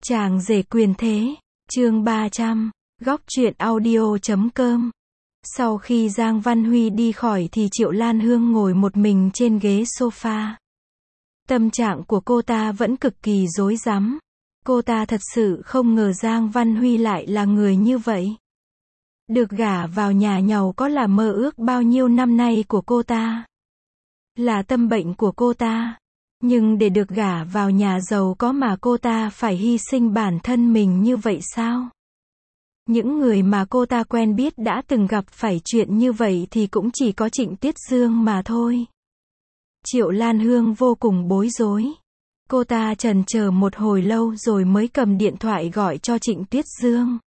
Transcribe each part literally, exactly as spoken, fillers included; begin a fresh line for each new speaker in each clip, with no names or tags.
Chàng rể quyền thế, chương ba trăm, góc truyện audio chấm com. Sau khi Giang Văn Huy đi khỏi thì Triệu Lan Hương ngồi một mình trên ghế sofa. Tâm trạng của cô ta vẫn cực kỳ rối rắm. Cô ta thật sự không ngờ Giang Văn Huy lại là người như vậy. Được gả vào nhà giàu có là mơ ước bao nhiêu năm nay của cô ta. Là tâm bệnh của cô ta. Nhưng để được gả vào nhà giàu có mà cô ta phải hy sinh bản thân mình như vậy sao? Những người mà cô ta quen biết đã từng gặp phải chuyện như vậy thì cũng chỉ có Trịnh Tuyết Dương mà thôi. Triệu Lan Hương vô cùng bối rối. Cô ta chần chờ một hồi lâu rồi mới cầm điện thoại gọi cho Trịnh Tuyết Dương.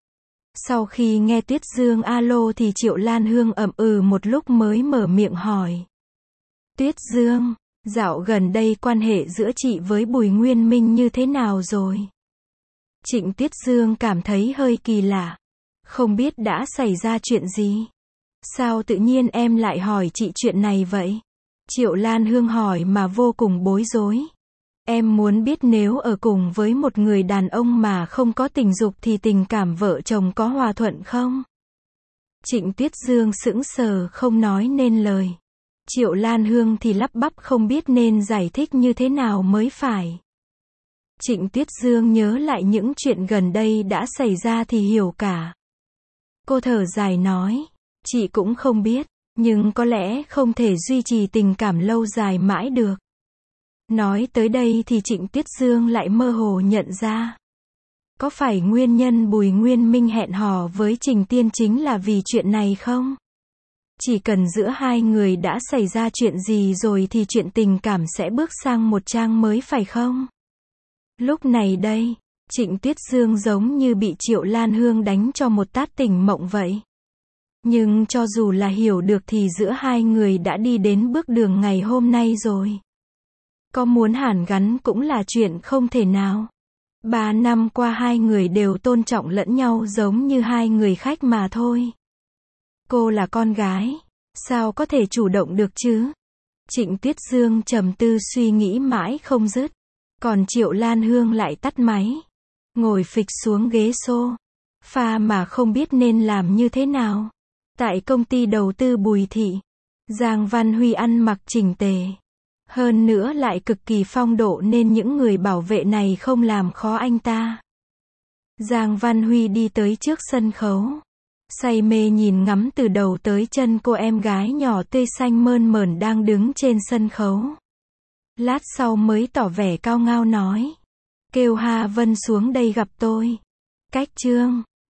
Sau khi nghe Tuyết Dương alo thì Triệu Lan Hương ậm ừ một lúc mới mở miệng hỏi. Tuyết Dương, dạo gần đây quan hệ giữa chị với Bùi Nguyên Minh như thế nào rồi? Trịnh Tuyết Dương cảm thấy hơi kỳ lạ. Không biết đã xảy ra chuyện gì? Sao tự nhiên em lại hỏi chị chuyện này vậy? Triệu Lan Hương hỏi mà vô cùng bối rối. Em muốn biết nếu ở cùng với một người đàn ông mà không có tình dục thì tình cảm vợ chồng có hòa thuận không? Trịnh Tuyết Dương sững sờ không nói nên lời. Triệu Lan Hương thì lắp bắp không biết nên giải thích như thế nào mới phải. Trịnh Tuyết Dương nhớ lại những chuyện gần đây đã xảy ra thì hiểu cả. Cô thở dài nói, chị cũng không biết, nhưng có lẽ không thể duy trì tình cảm lâu dài mãi được. Nói tới đây thì Trịnh Tuyết Dương lại mơ hồ nhận ra. Có phải nguyên nhân Bùi Nguyên Minh hẹn hò với Trình Tiên chính là vì chuyện này không? Chỉ cần giữa hai người đã xảy ra chuyện gì rồi thì chuyện tình cảm sẽ bước sang một trang mới phải không? Lúc này đây, Trịnh Tuyết Dương giống như bị Triệu Lan Hương đánh cho một tát tỉnh mộng vậy. Nhưng cho dù là hiểu được thì giữa hai người đã đi đến bước đường ngày hôm nay rồi. Có muốn hàn gắn cũng là chuyện không thể nào. Ba năm qua hai người đều tôn trọng lẫn nhau giống như hai người khách mà thôi. Cô là con gái, sao có thể chủ động được chứ? Trịnh Tuyết Dương trầm tư suy nghĩ mãi không dứt. Còn Triệu Lan Hương lại tắt máy. Ngồi phịch xuống ghế sofa mà không biết nên làm như thế nào. Tại công ty đầu tư Bùi Thị, Giang Văn Huy ăn mặc chỉnh tề. Hơn nữa lại cực kỳ phong độ nên những người bảo vệ này không làm khó anh ta. Giang Văn Huy đi tới trước sân khấu. Say mê nhìn ngắm từ đầu tới chân cô em gái nhỏ tươi xanh mơn mởn đang đứng trên sân khấu. Lát sau mới tỏ vẻ cao ngao nói. Kêu Hà Vân xuống đây gặp tôi. Cách chương